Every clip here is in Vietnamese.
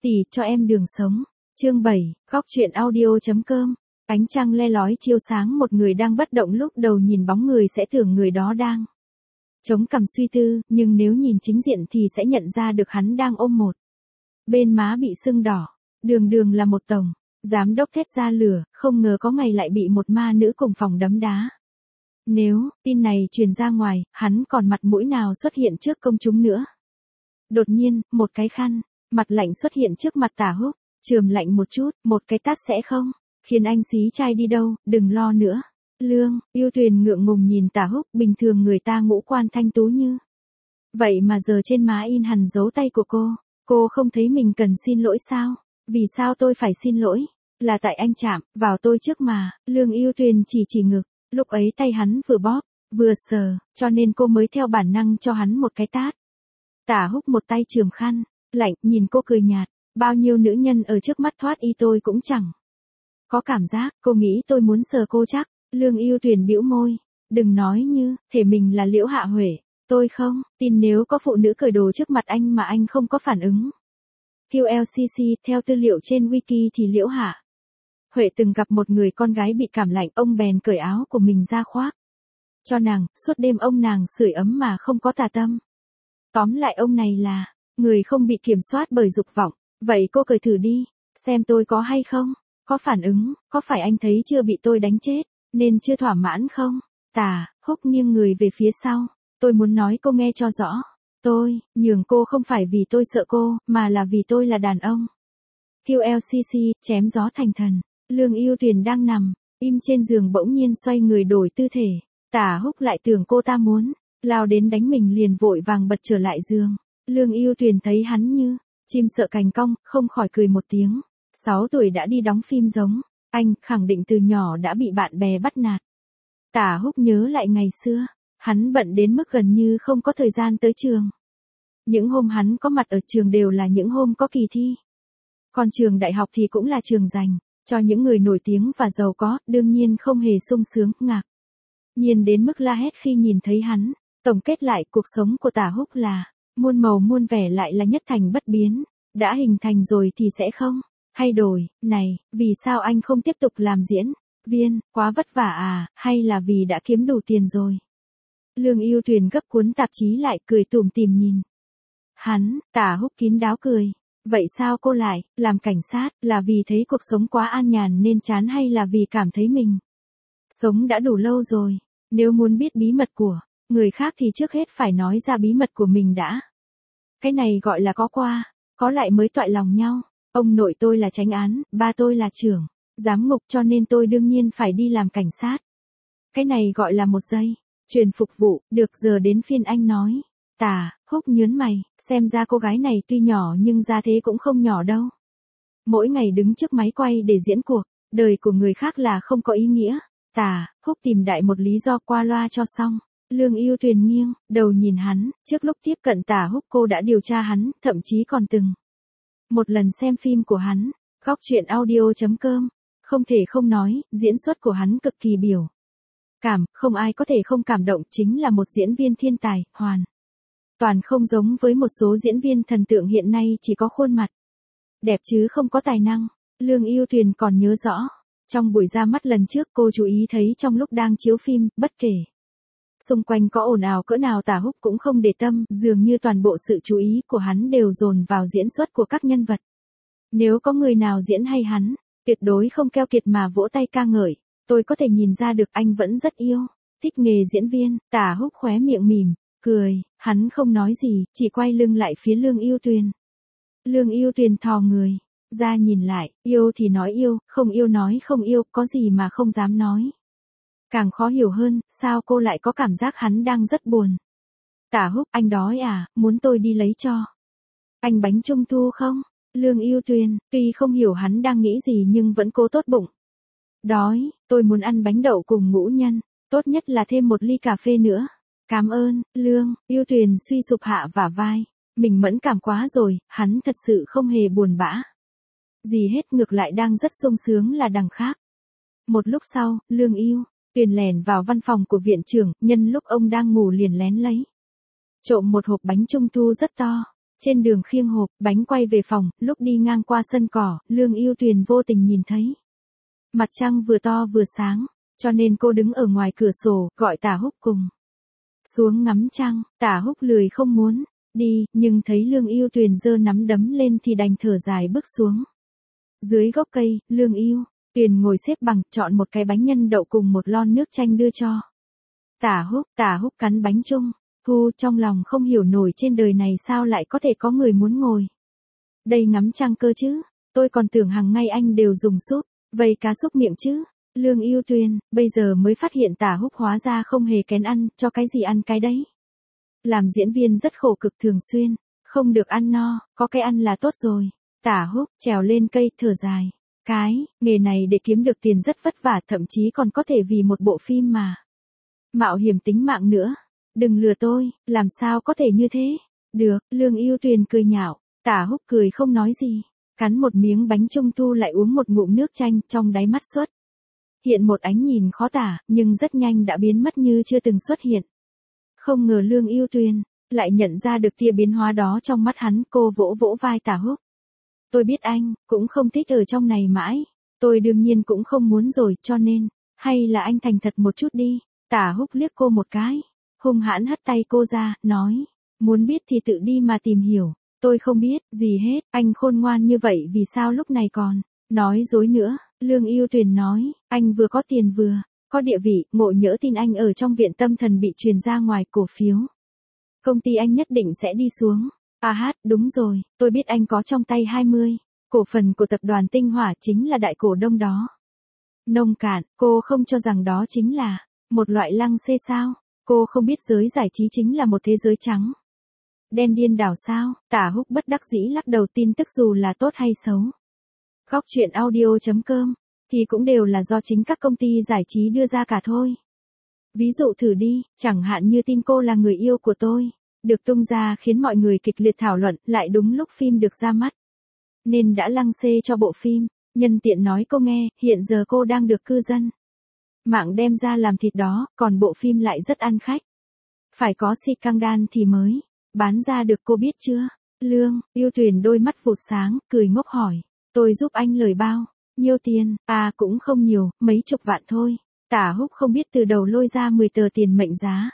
Tỷ cho em đường sống. Chương 7, góc truyện audio.com. Ánh trăng le lói chiếu sáng một người đang bất động, lúc đầu nhìn bóng người sẽ tưởng người đó đang chống cằm suy tư, nhưng nếu nhìn chính diện thì sẽ nhận ra được hắn đang ôm một bên má bị sưng đỏ. Đường Đường là một tổng giám đốc thét ra lửa, không ngờ có ngày lại bị một ma nữ cùng phòng đấm đá. Nếu tin này truyền ra ngoài, hắn còn mặt mũi nào xuất hiện trước công chúng nữa. Đột nhiên, một cái khăn mặt lạnh xuất hiện trước mặt Tả Húc, chườm lạnh một chút, một cái tát sẽ không khiến anh xí trai đi đâu, đừng lo nữa. Lương Yêu Tuyền ngượng ngùng nhìn Tả Húc, bình thường người ta ngũ quan thanh tú như vậy mà giờ trên má in hẳn dấu tay của cô không thấy mình cần xin lỗi sao? Vì sao tôi phải xin lỗi? Là tại anh chạm vào tôi trước mà. Lương Yêu Tuyền chỉ ngực, lúc ấy tay hắn vừa bóp, vừa sờ, cho nên cô mới theo bản năng cho hắn một cái tát. Tả Húc một tay chườm khăn lạnh, nhìn cô cười nhạt, bao nhiêu nữ nhân ở trước mắt thoát y tôi cũng chẳng có cảm giác, cô nghĩ tôi muốn sờ cô chắc. Lương Yêu Tuyền bĩu môi, đừng nói như thể mình là Liễu Hạ Huệ, tôi không tin nếu có phụ nữ cởi đồ trước mặt anh mà anh không có phản ứng. QLCC, theo tư liệu trên wiki thì Liễu Hạ Huệ từng gặp một người con gái bị cảm lạnh, ông bèn cởi áo của mình ra khoác cho nàng, suốt đêm ông nàng sưởi ấm mà không có tà tâm. Tóm lại ông này là người không bị kiểm soát bởi dục vọng. Vậy cô cởi thử đi, xem tôi có hay không, có phản ứng, có phải anh thấy chưa bị tôi đánh chết, nên chưa thỏa mãn không? Tả Húc nghiêng người về phía sau, tôi muốn nói cô nghe cho rõ. Tôi nhường cô không phải vì tôi sợ cô, mà là vì tôi là đàn ông. QLCC, chém gió thành thần. Lương Yêu Tuyền đang nằm im trên giường bỗng nhiên xoay người đổi tư thể. Tả Húc lại tưởng cô ta muốn lao đến đánh mình, liền vội vàng bật trở lại giường. Lương Yêu Tuyền thấy hắn như chim sợ cành cong, không khỏi cười một tiếng. 6 tuổi đã đi đóng phim giống anh, khẳng định từ nhỏ đã bị bạn bè bắt nạt. Tả Húc nhớ lại ngày xưa, hắn bận đến mức gần như không có thời gian tới trường. Những hôm hắn có mặt ở trường đều là những hôm có kỳ thi. Còn trường đại học thì cũng là trường dành cho những người nổi tiếng và giàu có, đương nhiên không hề sung sướng, ngạc nhiên đến mức la hét khi nhìn thấy hắn. Tổng kết lại, cuộc sống của Tả Húc là muôn màu muôn vẻ, lại là nhất thành bất biến. Đã hình thành rồi thì sẽ không thay đổi. Này, vì sao anh không tiếp tục làm diễn viên, quá vất vả à, hay là vì đã kiếm đủ tiền rồi? Lương Yêu Tuyền gấp cuốn tạp chí lại, cười tủm tỉm nhìn hắn. Tả Húc kín đáo cười. Vậy sao cô lại làm cảnh sát, là vì thấy cuộc sống quá an nhàn nên chán, hay là vì cảm thấy mình sống đã đủ lâu rồi? Nếu muốn biết bí mật của người khác thì trước hết phải nói ra bí mật của mình đã. Cái này gọi là có qua có lại mới toại lòng nhau. Ông nội tôi là chánh án, ba tôi là trưởng giám ngục, cho nên tôi đương nhiên phải đi làm cảnh sát. Cái này gọi là một giây truyền phục vụ. Được, giờ đến phiên anh nói. Tả Húc nhớn mày, xem ra cô gái này tuy nhỏ nhưng ra thế cũng không nhỏ đâu. Mỗi ngày đứng trước máy quay để diễn cuộc đời của người khác là không có ý nghĩa. Tả Húc tìm đại một lý do qua loa cho xong. Lương Yêu Tuyền nghiêng đầu nhìn hắn. Trước lúc tiếp cận Tả Húc, cô đã điều tra hắn, thậm chí còn từng một lần xem phim của hắn. Góc truyện audio.com. Không thể không nói, diễn xuất của hắn cực kỳ biểu cảm, không ai có thể không cảm động. Chính là một diễn viên thiên tài, hoàn toàn không giống với một số diễn viên thần tượng hiện nay chỉ có khuôn mặt đẹp chứ không có tài năng. Lương Yêu Tuyền còn nhớ rõ, trong buổi ra mắt lần trước, cô chú ý thấy trong lúc đang chiếu phim, bất kể xung quanh có ồn ào cỡ nào, Tả Húc cũng không để tâm, dường như toàn bộ sự chú ý của hắn đều dồn vào diễn xuất của các nhân vật. Nếu có người nào diễn hay, hắn tuyệt đối không keo kiệt mà vỗ tay ca ngợi. Tôi có thể nhìn ra được anh vẫn rất yêu thích nghề diễn viên. Tả Húc khóe miệng mỉm cười, hắn không nói gì, chỉ quay lưng lại phía Lương Yêu Tuyền. Lương Yêu Tuyền thò người ra nhìn lại, yêu thì nói yêu, không yêu nói không yêu, có gì mà không dám nói. Càng khó hiểu hơn, sao cô lại có cảm giác hắn đang rất buồn? Tả Húc, anh đói à, muốn tôi đi lấy cho anh bánh trung thu không? Lương Yêu Tuyền, tuy không hiểu hắn đang nghĩ gì nhưng vẫn cố tốt bụng. Đói, tôi muốn ăn bánh đậu cùng ngũ nhân, tốt nhất là thêm một ly cà phê nữa. Cảm ơn. Lương Yêu Tuyền suy sụp hạ vả vai. Mình mẫn cảm quá rồi, hắn thật sự không hề buồn bã gì hết, ngược lại đang rất sung sướng là đằng khác. Một lúc sau, Lương Yêu Tuyền lẻn vào văn phòng của viện trưởng, nhân lúc ông đang ngủ liền lén lấy trộm một hộp bánh trung thu rất to. Trên đường khiêng hộp, bánh quay về phòng, lúc đi ngang qua sân cỏ, Lương Ưu Tuyền vô tình nhìn thấy. Mặt trăng vừa to vừa sáng, cho nên cô đứng ở ngoài cửa sổ, gọi Tả Húc cùng xuống ngắm trăng. Tả Húc lười không muốn đi, nhưng thấy Lương Ưu Tuyền giơ nắm đấm lên thì đành thở dài bước xuống. Dưới gốc cây, Lương Ưu Tuyền ngồi xếp bằng, chọn một cái bánh nhân đậu cùng một lon nước chanh đưa cho Tả Húc cắn bánh chung, thu trong lòng không hiểu nổi trên đời này sao lại có thể có người muốn ngồi đây ngắm trăng cơ chứ, tôi còn tưởng hàng ngày anh đều dùng súp vây cá xúc miệng chứ. Lương Ưu Tuyền bây giờ mới phát hiện Tả Húc hóa ra không hề kén ăn, cho cái gì ăn cái đấy. Làm diễn viên rất khổ cực thường xuyên, không được ăn no, có cái ăn là tốt rồi. Tả Húc trèo lên cây thở dài. Cái nghề này để kiếm được tiền rất vất vả, thậm chí còn có thể vì một bộ phim mà mạo hiểm tính mạng nữa. Đừng lừa tôi, làm sao có thể như thế? Được, Lương Ưu Tuyền cười nhạo. Tả Húc cười không nói gì, cắn một miếng bánh trung thu lại uống một ngụm nước chanh, trong đáy mắt xuất hiện một ánh nhìn khó tả, nhưng rất nhanh đã biến mất như chưa từng xuất hiện. Không ngờ Lương Ưu Tuyền lại nhận ra được tia biến hóa đó trong mắt hắn. Cô vỗ vỗ vai Tả Húc. Tôi biết anh cũng không thích ở trong này mãi, tôi đương nhiên cũng không muốn rồi, cho nên hay là anh thành thật một chút đi. Tả Húc liếc cô một cái, hung hãn hất tay cô ra, nói, muốn biết thì tự đi mà tìm hiểu, tôi không biết gì hết. Anh khôn ngoan như vậy vì sao lúc này còn nói dối nữa? Lương Ưu Tuyền nói, anh vừa có tiền vừa có địa vị, ngộ nhỡ tin anh ở trong viện tâm thần bị truyền ra ngoài, cổ phiếu công ty anh nhất định sẽ đi xuống. Đúng rồi, tôi biết anh có trong tay 20 cổ phần của tập đoàn Tinh Hỏa, chính là đại cổ đông đó. Nông cạn, cô không cho rằng đó chính là một loại lăng xê sao? Cô không biết giới giải trí chính là một thế giới trắng đen điên đảo sao? Tả Húc bất đắc dĩ lắc đầu. Tin tức dù là tốt hay xấu, Góc Truyện Audio.com thì cũng đều là do chính các công ty giải trí đưa ra cả thôi. Ví dụ thử đi, chẳng hạn như tin cô là người yêu của tôi được tung ra khiến mọi người kịch liệt thảo luận, lại đúng lúc phim được ra mắt nên đã lăng xê cho bộ phim. Nhân tiện nói cô nghe, hiện giờ cô đang được cư dân mạng đem ra làm thịt đó, còn bộ phim lại rất ăn khách. Phải có scandal thì mới bán ra được, cô biết chưa? Lương Ưu Tuyền đôi mắt vụt sáng, cười ngốc hỏi, tôi giúp anh lời bao nhiêu tiền? Cũng không nhiều, mấy chục vạn thôi. Tả Húc không biết từ đầu lôi ra 10 tờ tiền mệnh giá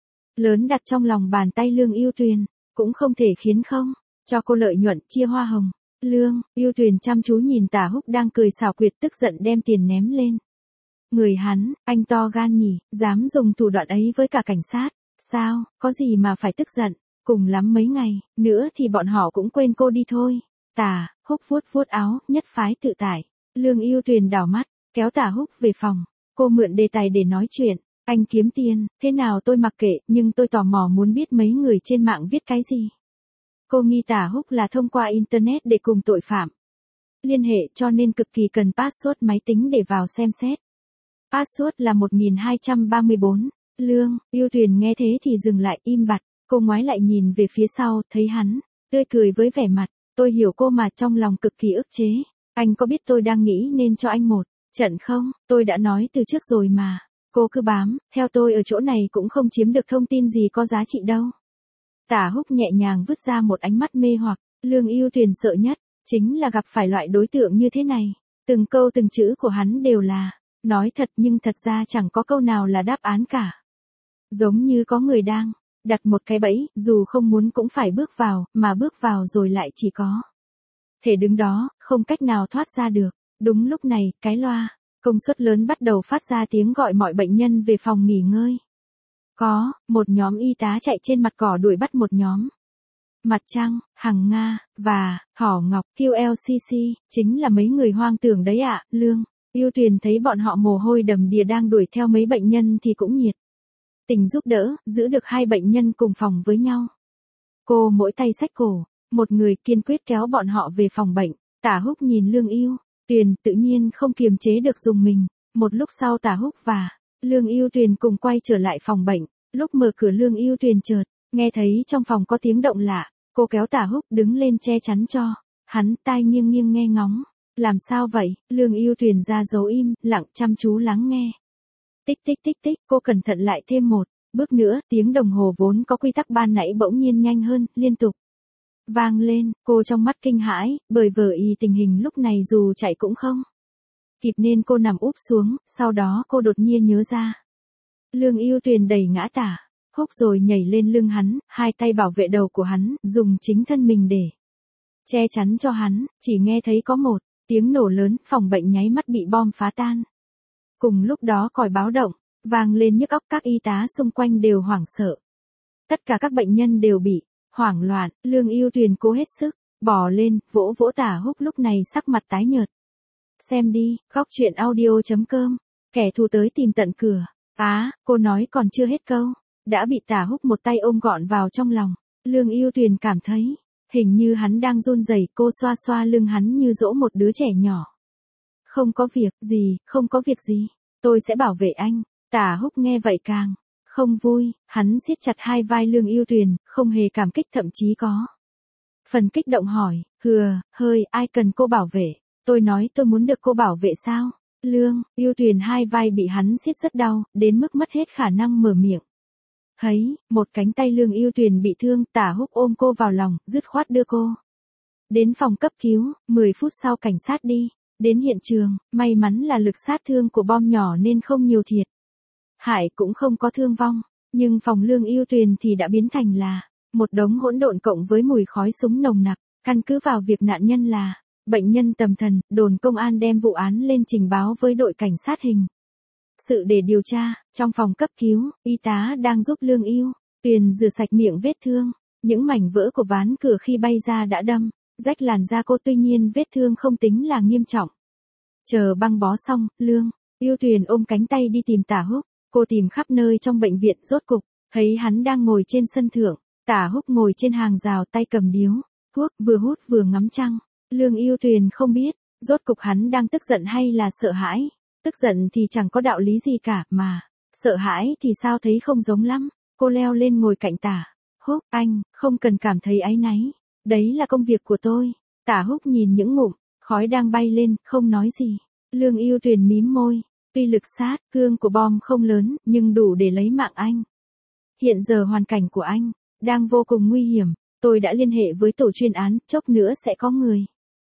lớn đặt trong lòng bàn tay Lương Ưu Tuyền, cũng không thể khiến không cho cô lợi nhuận chia hoa hồng. Lương Ưu Tuyền chăm chú nhìn Tả Húc đang cười xảo quyệt, tức giận đem tiền ném lên người hắn. Anh to gan nhỉ, dám dùng thủ đoạn ấy với cả cảnh sát. Sao, có gì mà phải tức giận, cùng lắm mấy ngày nữa thì bọn họ cũng quên cô đi thôi. Tả Húc vuốt vuốt áo, nhất phái tự tại. Lương Ưu Tuyền đảo mắt, kéo Tả Húc về phòng. Cô mượn đề tài để nói chuyện. Anh kiếm tiền, thế nào tôi mặc kệ, nhưng tôi tò mò muốn biết mấy người trên mạng viết cái gì. Cô nghi Tả Húc là thông qua Internet để cùng tội phạm liên hệ, cho nên cực kỳ cần password máy tính để vào xem xét. Password là 1234. Lương Ưu Tuyền nghe thế thì dừng lại, im bặt. Cô ngoái lại nhìn về phía sau, thấy hắn tươi cười với vẻ mặt, tôi hiểu cô mà, trong lòng cực kỳ ức chế. Anh có biết tôi đang nghĩ nên cho anh một trận không? Tôi đã nói từ trước rồi mà. Cô cứ bám theo tôi ở chỗ này cũng không chiếm được thông tin gì có giá trị đâu. Tả Húc nhẹ nhàng vứt ra một ánh mắt mê hoặc. Lương Ưu Tuyền sợ nhất chính là gặp phải loại đối tượng như thế này. Từng câu từng chữ của hắn đều là nói thật, nhưng thật ra chẳng có câu nào là đáp án cả. Giống như có người đang đặt một cái bẫy, dù không muốn cũng phải bước vào, mà bước vào rồi lại chỉ có thể đứng đó, không cách nào thoát ra được. Đúng lúc này, cái loa công suất lớn bắt đầu phát ra tiếng gọi mọi bệnh nhân về phòng nghỉ ngơi. Có một nhóm y tá chạy trên mặt cỏ đuổi bắt một nhóm Mặt Trăng, Hằng Nga và Thỏ Ngọc QLCC, chính là mấy người hoang tưởng đấy ạ. Lương Ưu Tuyền thấy bọn họ mồ hôi đầm đìa đang đuổi theo mấy bệnh nhân thì cũng nhiệt tình giúp đỡ, giữ được hai bệnh nhân cùng phòng với nhau. Cô mỗi tay xách cổ, một người kiên quyết kéo bọn họ về phòng bệnh. Tả Húc nhìn Lương Ưu Tuyền, tự nhiên không kiềm chế được dùng mình. Một lúc sau Tả Húc và Lương Ưu Tuyền cùng quay trở lại phòng bệnh. Lúc mở cửa Lương Ưu Tuyền chợt nghe thấy trong phòng có tiếng động lạ. Cô kéo Tả Húc đứng lên che chắn cho hắn, tai nghiêng nghiêng nghe ngóng. Làm sao vậy? Lương Ưu Tuyền ra dấu im, lặng chăm chú lắng nghe. Tích tích tích tích, cô cẩn thận lại thêm một bước nữa, tiếng đồng hồ vốn có quy tắc ban nãy bỗng nhiên nhanh hơn, liên tục vang lên, cô trong mắt kinh hãi, bởi vờ y tình hình lúc này dù chạy cũng không kịp nên cô nằm úp xuống, sau đó cô đột nhiên nhớ ra. Lương Ưu Tuyền đẩy ngã Tả Húc rồi nhảy lên lưng hắn, hai tay bảo vệ đầu của hắn, dùng chính thân mình để che chắn cho hắn, chỉ nghe thấy có một tiếng nổ lớn, phòng bệnh nháy mắt bị bom phá tan. Cùng lúc đó còi báo động vang lên nhức óc, các y tá xung quanh đều hoảng sợ. Tất cả các bệnh nhân đều bị hoảng loạn, Lương Ưu Tuyền cố hết sức bò lên, vỗ vỗ Tả Húc lúc này sắc mặt tái nhợt. Xem đi, góc truyện audio.com, kẻ thù tới tìm tận cửa. Cô nói còn chưa hết câu, đã bị Tả Húc một tay ôm gọn vào trong lòng. Lương Ưu Tuyền cảm thấy, hình như hắn đang run rẩy, cô xoa xoa lưng hắn như dỗ một đứa trẻ nhỏ. Không có việc gì, không có việc gì, tôi sẽ bảo vệ anh. Tả Húc nghe vậy càng không vui, hắn siết chặt hai vai Lương Ưu Tuyền, không hề cảm kích, thậm chí có phần kích động hỏi, ai cần cô bảo vệ, tôi nói tôi muốn được cô bảo vệ sao? Lương Ưu Tuyền hai vai bị hắn siết rất đau, đến mức mất hết khả năng mở miệng. Thấy một cánh tay Lương Ưu Tuyền bị thương, Tả Húc ôm cô vào lòng, dứt khoát đưa cô đến phòng cấp cứu. 10 phút sau cảnh sát đi đến hiện trường, may mắn là lực sát thương của bom nhỏ nên không nhiều thiệt hại, cũng không có thương vong, nhưng phòng Lương Ưu Tuyền thì đã biến thành là một đống hỗn độn cộng với mùi khói súng nồng nặc. Căn cứ vào việc nạn nhân là bệnh nhân tâm thần, đồn công an đem vụ án lên trình báo với đội cảnh sát hình sự để điều tra. Trong phòng cấp cứu, y tá đang giúp Lương Ưu Tuyền rửa sạch miệng vết thương. Những mảnh vỡ của ván cửa khi bay ra đã đâm rách làn da cô, tuy nhiên vết thương không tính là nghiêm trọng. Chờ băng bó xong, Lương Ưu Tuyền ôm cánh tay đi tìm Tả Húc. Cô tìm khắp nơi trong bệnh viện, rốt cục thấy hắn đang ngồi trên sân thượng. Tả Húc ngồi trên hàng rào, tay cầm điếu thuốc, vừa hút vừa ngắm trăng. Lương Ưu Tuyền không biết, rốt cục hắn đang tức giận hay là sợ hãi. Tức giận thì chẳng có đạo lý gì cả, mà sợ hãi thì sao thấy không giống lắm. Cô leo lên ngồi cạnh Tả Húc, anh không cần cảm thấy áy náy, đấy là công việc của tôi. Tả Húc nhìn những ngụm khói đang bay lên, không nói gì. Lương Ưu Tuyền mím môi, tuy lực sát thương của bom không lớn, nhưng đủ để lấy mạng anh. Hiện giờ hoàn cảnh của anh đang vô cùng nguy hiểm, tôi đã liên hệ với tổ chuyên án, chốc nữa sẽ có người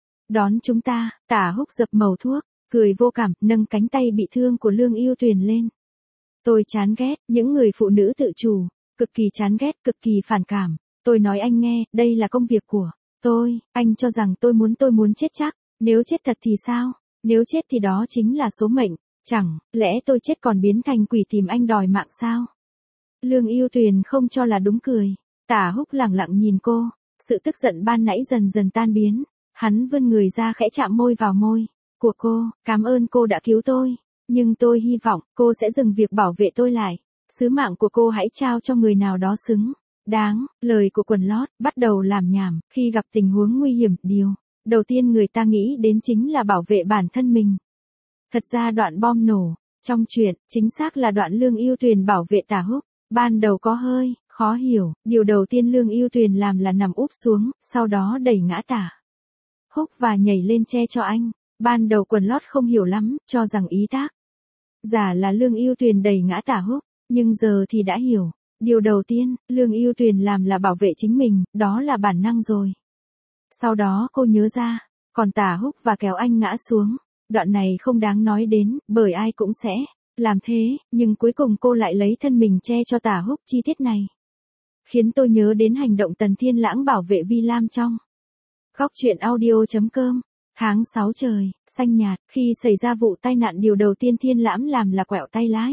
đón chúng ta. Tả Húc dập mẩu thuốc, cười vô cảm, nâng cánh tay bị thương của Lương Ưu Tuyền lên. Tôi chán ghét những người phụ nữ tự chủ, cực kỳ chán ghét, cực kỳ phản cảm. Tôi nói anh nghe, đây là công việc của tôi. Anh cho rằng tôi muốn chết chắc, nếu chết thật thì sao? Nếu chết thì đó chính là số mệnh, chẳng lẽ tôi chết còn biến thành quỷ tìm anh đòi mạng sao? Lương Ưu Tuyền không cho là đúng, cười. Tả Húc lẳng lặng nhìn cô, sự tức giận ban nãy dần dần tan biến. Hắn vươn người ra khẽ chạm môi vào môi của cô, cảm ơn cô đã cứu tôi, nhưng tôi hy vọng cô sẽ dừng việc bảo vệ tôi lại. Sứ mạng của cô hãy trao cho người nào đó xứng đáng. Lời của quần lót bắt đầu làm nhảm, khi gặp tình huống nguy hiểm, điều đầu tiên người ta nghĩ đến chính là bảo vệ bản thân mình. Thật ra đoạn bom nổ trong truyện chính xác là đoạn Lương Ưu Tuyền bảo vệ Tả Húc. Ban đầu có hơi khó hiểu, điều đầu tiên Lương Ưu Tuyền làm là nằm úp xuống, sau đó đẩy ngã Tả Húc và nhảy lên che cho anh. Ban đầu quần lót không hiểu lắm, cho rằng ý tác giả là Lương Ưu Tuyền đẩy ngã Tả Húc, nhưng giờ thì đã hiểu. Điều đầu tiên, Lương Ưu Tuyền làm là bảo vệ chính mình, đó là bản năng rồi. Sau đó cô nhớ ra, còn Tả Húc và kéo anh ngã xuống. Đoạn này không đáng nói đến, bởi ai cũng sẽ làm thế, nhưng cuối cùng cô lại lấy thân mình che cho Tả Húc. Chi tiết này khiến tôi nhớ đến hành động Tần Thiên Lãng bảo vệ Vi Lam trong góc truyện audio.com. Tháng 6 trời xanh nhạt, khi xảy ra vụ tai nạn điều đầu tiên Thiên Lãng làm là quẹo tay lái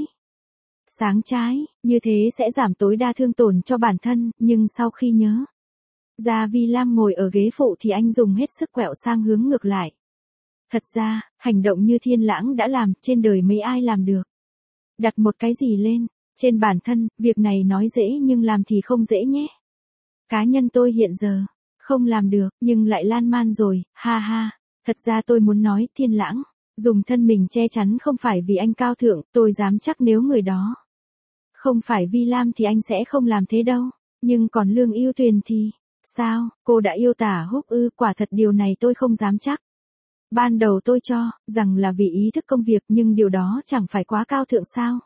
sáng trái, như thế sẽ giảm tối đa thương tổn cho bản thân, nhưng sau khi nhớ ra Vi Lam ngồi ở ghế phụ thì anh dùng hết sức quẹo sang hướng ngược lại. Thật ra, hành động như Thiên Lãng đã làm, trên đời mấy ai làm được. Đặt một cái gì lên trên bản thân, việc này nói dễ nhưng làm thì không dễ nhé. Cá nhân tôi hiện giờ không làm được, nhưng lại lan man rồi, ha ha. Thật ra tôi muốn nói, Thiên Lãng dùng thân mình che chắn không phải vì anh cao thượng, tôi dám chắc nếu người đó không phải Vi Lam thì anh sẽ không làm thế đâu. Nhưng còn Lương Ưu Tuyền thì sao? Cô đã yêu Tả Húc ư? Quả thật điều này tôi không dám chắc. Ban đầu tôi cho rằng là vì ý thức công việc, nhưng điều đó chẳng phải quá cao thượng sao?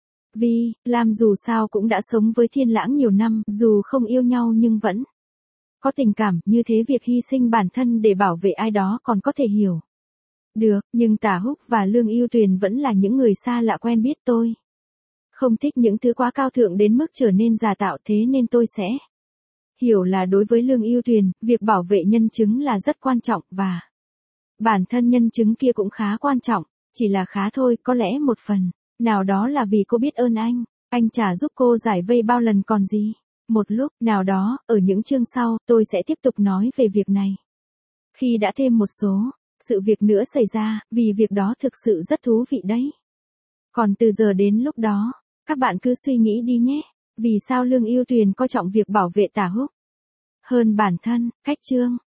Vi Lam dù sao cũng đã sống với Thiên Lãng nhiều năm, dù không yêu nhau nhưng vẫn có tình cảm, như thế việc hy sinh bản thân để bảo vệ ai đó còn có thể hiểu. Được, nhưng Tả Húc và Lương Ưu Tuyền vẫn là những người xa lạ quen biết tôi. Không thích những thứ quá cao thượng đến mức trở nên giả tạo, thế nên tôi sẽ hiểu là đối với Lương Ưu Tuyền, việc bảo vệ nhân chứng là rất quan trọng và bản thân nhân chứng kia cũng khá quan trọng, chỉ là khá thôi, có lẽ một phần nào đó là vì cô biết ơn anh chả giúp cô giải vây bao lần còn gì. Một lúc nào đó, ở những chương sau, tôi sẽ tiếp tục nói về việc này. Khi đã thêm một số sự việc nữa xảy ra, vì việc đó thực sự rất thú vị đấy. Còn từ giờ đến lúc đó, các bạn cứ suy nghĩ đi nhé, vì sao Lương Ưu Tuyền coi trọng việc bảo vệ Tả Húc hơn bản thân. Cách chương